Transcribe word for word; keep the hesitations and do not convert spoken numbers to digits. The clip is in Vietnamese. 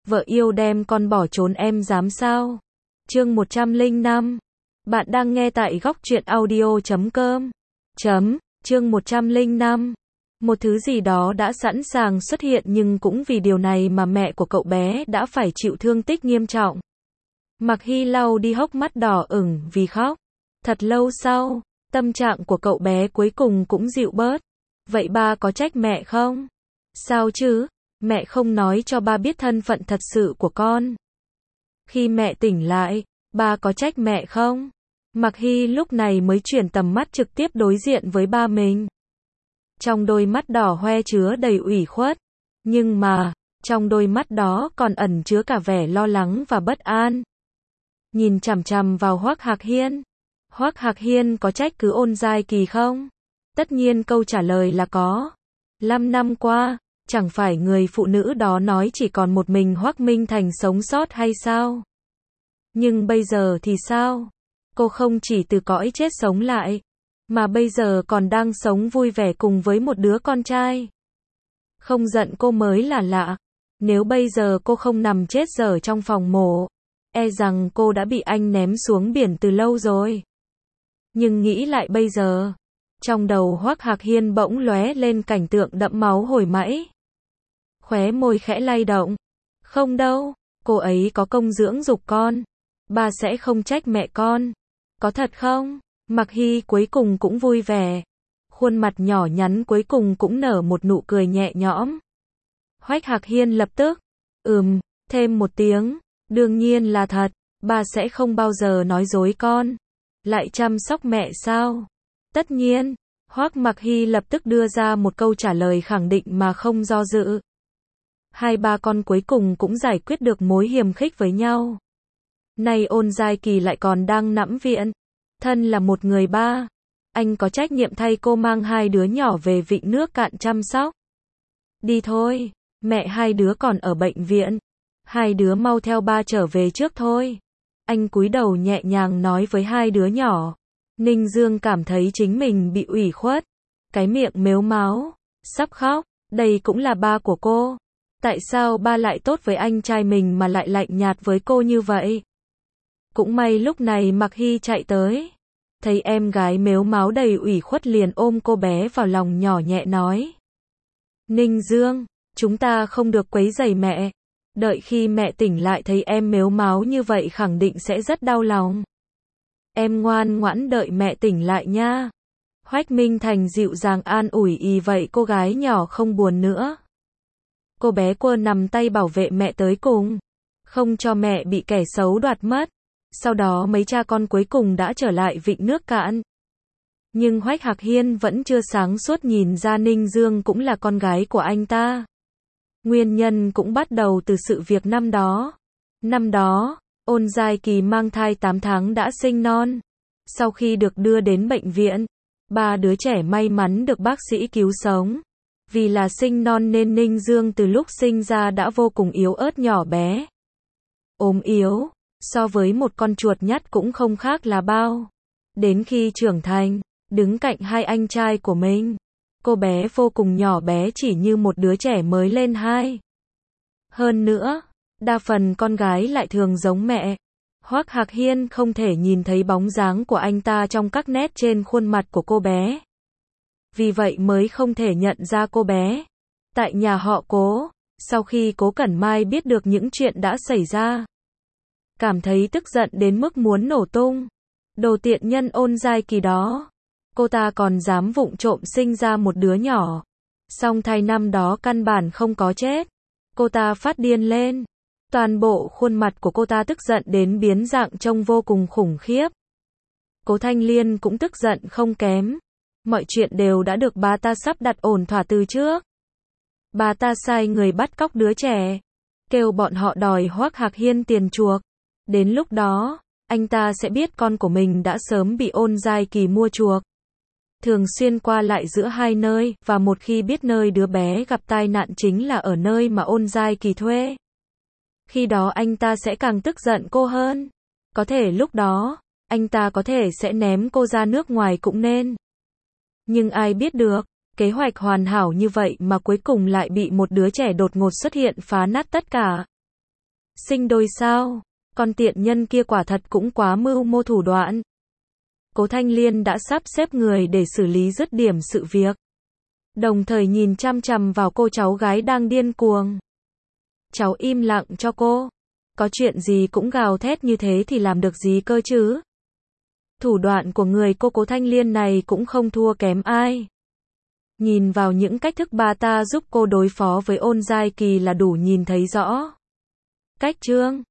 vợ yêu đem con bỏ trốn em dám sao? Chương một trăm lẻ năm. Bạn đang nghe tại góc truyện audio chấm com. Chấm, chương một trăm lẻ năm. Một thứ gì đó đã sẵn sàng xuất hiện nhưng cũng vì điều này mà mẹ của cậu bé đã phải chịu thương tích nghiêm trọng. Mạc Hy lau đi hốc mắt đỏ ửng vì khóc. Thật lâu sau, tâm trạng của cậu bé cuối cùng cũng dịu bớt. Vậy ba có trách mẹ không? Sao chứ? Mẹ không nói cho ba biết thân phận thật sự của con. Khi mẹ tỉnh lại, ba có trách mẹ không? Mạc Hy lúc này mới chuyển tầm mắt trực tiếp đối diện với ba mình. Trong đôi mắt đỏ hoe chứa đầy ủy khuất. Nhưng mà, trong đôi mắt đó còn ẩn chứa cả vẻ lo lắng và bất an. Nhìn chằm chằm vào Hoắc Hạc Hiên. Hoắc Hạc Hiên có trách cứ Ôn Giai Kỳ không? Tất nhiên câu trả lời là có. Năm năm qua, chẳng phải người phụ nữ đó nói chỉ còn một mình Hoắc Minh Thành sống sót hay sao? Nhưng bây giờ thì sao? Cô không chỉ từ cõi chết sống lại, mà bây giờ còn đang sống vui vẻ cùng với một đứa con trai. Không giận cô mới là lạ. Nếu bây giờ cô không nằm chết dở trong phòng mổ, e rằng cô đã bị anh ném xuống biển từ lâu rồi. Nhưng nghĩ lại bây giờ, trong đầu Hoắc Hạc Hiên bỗng lóe lên cảnh tượng đẫm máu hồi mãi. Khóe môi khẽ lay động. Không đâu, cô ấy có công dưỡng dục con. Ba sẽ không trách mẹ con. Có thật không? Mạc Hy cuối cùng cũng vui vẻ. Khuôn mặt nhỏ nhắn cuối cùng cũng nở một nụ cười nhẹ nhõm. Hoắc Hạc Hiên lập tức, ừm, thêm một tiếng. Đương nhiên là thật, ba sẽ không bao giờ nói dối con. Lại chăm sóc mẹ sao? Tất nhiên. Hoắc Mạc Hy lập tức đưa ra một câu trả lời khẳng định mà không do dự. Hai ba con cuối cùng cũng giải quyết được mối hiềm khích với nhau. Nay Ôn Giai Kỳ lại còn đang nằm viện. Thân là một người ba, anh có trách nhiệm thay cô mang hai đứa nhỏ về Vịnh Nước Cạn chăm sóc. Đi thôi, mẹ hai đứa còn ở bệnh viện. Hai đứa mau theo ba trở về trước thôi. Anh cúi đầu nhẹ nhàng nói với hai đứa nhỏ. Ninh Dương cảm thấy chính mình bị ủy khuất. Cái miệng mếu máo, sắp khóc. Đây cũng là ba của cô. Tại sao ba lại tốt với anh trai mình mà lại lạnh nhạt với cô như vậy? Cũng may lúc này Mạc Hy chạy tới. Thấy em gái mếu máo đầy ủy khuất liền ôm cô bé vào lòng nhỏ nhẹ nói. Ninh Dương, chúng ta không được quấy rầy mẹ. Đợi khi mẹ tỉnh lại thấy em mếu máo như vậy khẳng định sẽ rất đau lòng. Em ngoan ngoãn đợi mẹ tỉnh lại nha. Hoắc Minh Thành dịu dàng an ủi y vậy cô gái nhỏ không buồn nữa. Cô bé quơ nằm tay bảo vệ mẹ tới cùng. Không cho mẹ bị kẻ xấu đoạt mất. Sau đó mấy cha con cuối cùng đã trở lại Vịnh Nước Cạn. Nhưng Hoắc Hạc Hiên vẫn chưa sáng suốt nhìn ra Ninh Dương cũng là con gái của anh ta. Nguyên nhân cũng bắt đầu từ sự việc năm đó. Năm đó, Ôn Giai Kỳ mang thai tám tháng đã sinh non. Sau khi được đưa đến bệnh viện, ba đứa trẻ may mắn được bác sĩ cứu sống. Vì là sinh non nên Ninh Dương từ lúc sinh ra đã vô cùng yếu ớt nhỏ bé. Ốm yếu, so với một con chuột nhắt cũng không khác là bao. Đến khi trưởng thành, đứng cạnh hai anh trai của mình, cô bé vô cùng nhỏ bé chỉ như một đứa trẻ mới lên hai. Hơn nữa, đa phần con gái lại thường giống mẹ. Hoắc Hạc Hiên không thể nhìn thấy bóng dáng của anh ta trong các nét trên khuôn mặt của cô bé. Vì vậy mới không thể nhận ra cô bé. Tại nhà họ Cố, sau khi Cố Cẩn Mai biết được những chuyện đã xảy ra, cảm thấy tức giận đến mức muốn nổ tung. Đồ tiện nhân Ôn Giai Kỳ đó. Cô ta còn dám vụng trộm sinh ra một đứa nhỏ. Song thai năm đó căn bản không có chết. Cô ta phát điên lên. Toàn bộ khuôn mặt của cô ta tức giận đến biến dạng trông vô cùng khủng khiếp. Cố Thanh Liên cũng tức giận không kém. Mọi chuyện đều đã được bà ta sắp đặt ổn thỏa từ trước. Bà ta sai người bắt cóc đứa trẻ, kêu bọn họ đòi Hoắc Hạc Hiên tiền chuộc. Đến lúc đó, anh ta sẽ biết con của mình đã sớm bị Ôn Giai Kỳ mua chuộc. Thường xuyên qua lại giữa hai nơi, và một khi biết nơi đứa bé gặp tai nạn chính là ở nơi mà Ôn Giai Kỳ thuê. Khi đó anh ta sẽ càng tức giận cô hơn. Có thể lúc đó, anh ta có thể sẽ ném cô ra nước ngoài cũng nên. Nhưng ai biết được, kế hoạch hoàn hảo như vậy mà cuối cùng lại bị một đứa trẻ đột ngột xuất hiện phá nát tất cả. Sinh đôi sao? Con tiện nhân kia quả thật cũng quá mưu mô thủ đoạn. Cố Thanh Liên đã sắp xếp người để xử lý dứt điểm sự việc. Đồng thời nhìn chăm chằm vào cô cháu gái đang điên cuồng. Cháu im lặng cho cô. Có chuyện gì cũng gào thét như thế thì làm được gì cơ chứ? Thủ đoạn của người cô Cố Thanh Liên này cũng không thua kém ai. Nhìn vào những cách thức bà ta giúp cô đối phó với Ôn Giai Kỳ là đủ nhìn thấy rõ. Cách trương